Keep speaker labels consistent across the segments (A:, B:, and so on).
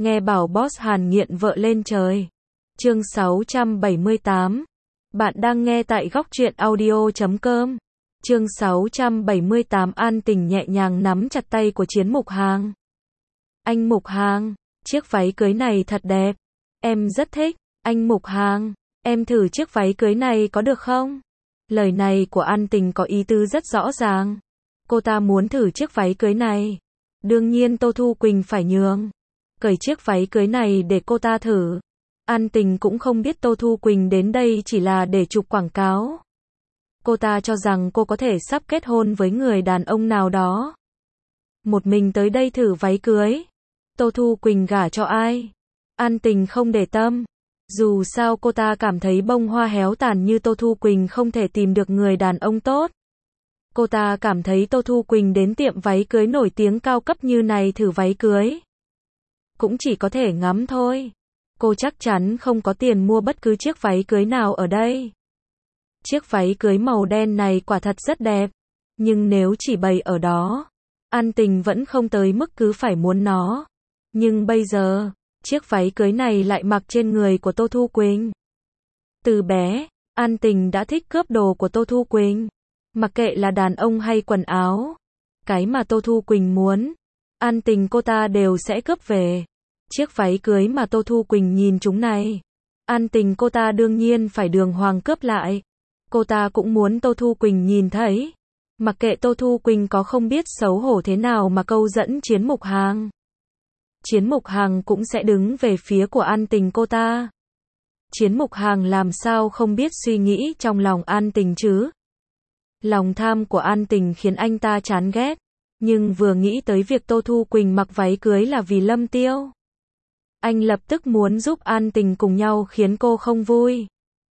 A: Nghe bảo boss Hàn nghiện vợ lên trời. Chương 678. Bạn đang nghe tại góc truyện audio.com. Chương 678. An Tình nhẹ nhàng nắm chặt tay của Chiến Mục Hàng. Anh Mục Hàng, chiếc váy cưới này thật đẹp. Em rất thích. Anh Mục Hàng, em thử chiếc váy cưới này có được không? Lời này của An Tình có ý tứ rất rõ ràng. Cô ta muốn thử chiếc váy cưới này. Đương nhiên Tô Thu Quỳnh phải nhường. Cởi chiếc váy cưới này để cô ta thử. An Tình cũng không biết Tô Thu Quỳnh đến đây chỉ là để chụp quảng cáo. Cô ta cho rằng cô có thể sắp kết hôn với người đàn ông nào đó. Một mình tới đây thử váy cưới. Tô Thu Quỳnh gả cho ai? An Tình không để tâm. Dù sao cô ta cảm thấy bông hoa héo tàn như Tô Thu Quỳnh không thể tìm được người đàn ông tốt. Cô ta cảm thấy Tô Thu Quỳnh đến tiệm váy cưới nổi tiếng cao cấp như này thử váy cưới. Cũng chỉ có thể ngắm thôi. Cô chắc chắn không có tiền mua bất cứ chiếc váy cưới nào ở đây. Chiếc váy cưới màu đen này quả thật rất đẹp. Nhưng nếu chỉ bày ở đó, An Tình vẫn không tới mức cứ phải muốn nó. Nhưng bây giờ, chiếc váy cưới này lại mặc trên người của Tô Thu Quỳnh. Từ bé, An Tình đã thích cướp đồ của Tô Thu Quỳnh. Mặc kệ là đàn ông hay quần áo. Cái mà Tô Thu Quỳnh muốn, An Tình cô ta đều sẽ cướp về. Chiếc váy cưới mà Tô Thu Quỳnh nhìn chúng này, An Tình cô ta đương nhiên phải đường hoàng cướp lại. Cô ta cũng muốn Tô Thu Quỳnh nhìn thấy. Mặc kệ Tô Thu Quỳnh có không biết xấu hổ thế nào mà câu dẫn Chiến Mục Hàng. Chiến Mục Hàng cũng sẽ đứng về phía của An Tình cô ta. Chiến Mục Hàng làm sao không biết suy nghĩ trong lòng An Tình chứ? Lòng tham của An Tình khiến anh ta chán ghét. Nhưng vừa nghĩ tới việc Tô Thu Quỳnh mặc váy cưới là vì Lâm Tiêu, anh lập tức muốn giúp An Tình cùng nhau khiến cô không vui.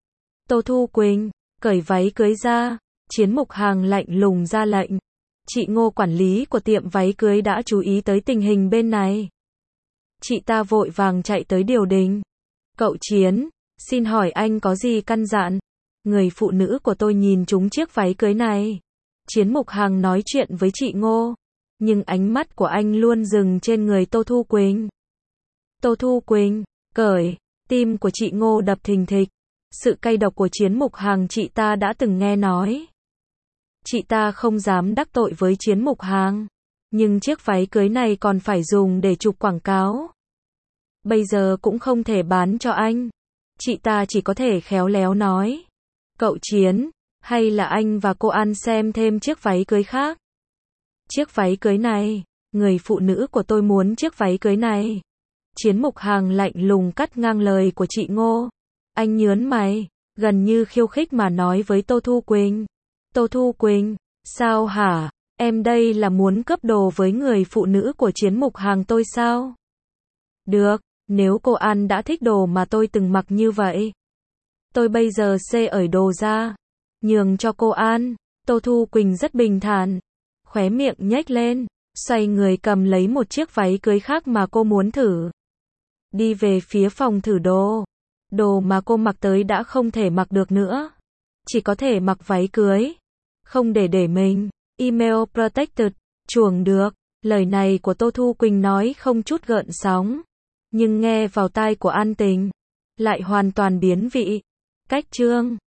A: Tô Thu Quỳnh, cởi váy cưới ra. Chiến Mục Hàng lạnh lùng ra lệnh. Chị Ngô quản lý của tiệm váy cưới đã chú ý tới tình hình bên này. Chị ta vội vàng chạy tới điều đình. Cậu Chiến, xin hỏi anh có gì căn dặn? Người phụ nữ của tôi nhìn trúng chiếc váy cưới này. Chiến Mục Hàng nói chuyện với chị Ngô. Nhưng ánh mắt của anh luôn dừng trên người Tô Thu Quỳnh. Tô Thu Quỳnh, cởi. Tim của chị Ngô đập thình thịch. Sự cay độc của Chiến Mục Hàng chị ta đã từng nghe nói. Chị ta không dám đắc tội với Chiến Mục Hàng. Nhưng chiếc váy cưới này còn phải dùng để chụp quảng cáo. Bây giờ cũng không thể bán cho anh. Chị ta chỉ có thể khéo léo nói. Cậu Chiến, hay là anh và cô An xem thêm chiếc váy cưới khác? Chiếc váy cưới này, người phụ nữ của tôi muốn chiếc váy cưới này. Chiến Mục Hàng lạnh lùng cắt ngang lời của chị Ngô. Anh nhớn mày, gần như khiêu khích mà nói với Tô Thu Quỳnh. Tô Thu Quỳnh, sao hả? Em đây là muốn cướp đồ với người phụ nữ của Chiến Mục Hàng tôi sao? Được, nếu cô An đã thích đồ mà tôi từng mặc như vậy, tôi bây giờ xê ởi đồ ra, nhường cho cô An. Tô Thu Quỳnh rất bình thản, khóe miệng nhếch lên, xoay người cầm lấy một chiếc váy cưới khác mà cô muốn thử. Đi về phía phòng thử đồ. Đồ mà cô mặc tới đã không thể mặc được nữa. Chỉ có thể mặc váy cưới. Không để mình. Email protected. Chuồng được. Lời này của Tô Thu Quỳnh nói không chút gợn sóng. Nhưng nghe vào tai của An Tình, lại hoàn toàn biến vị. Cách chương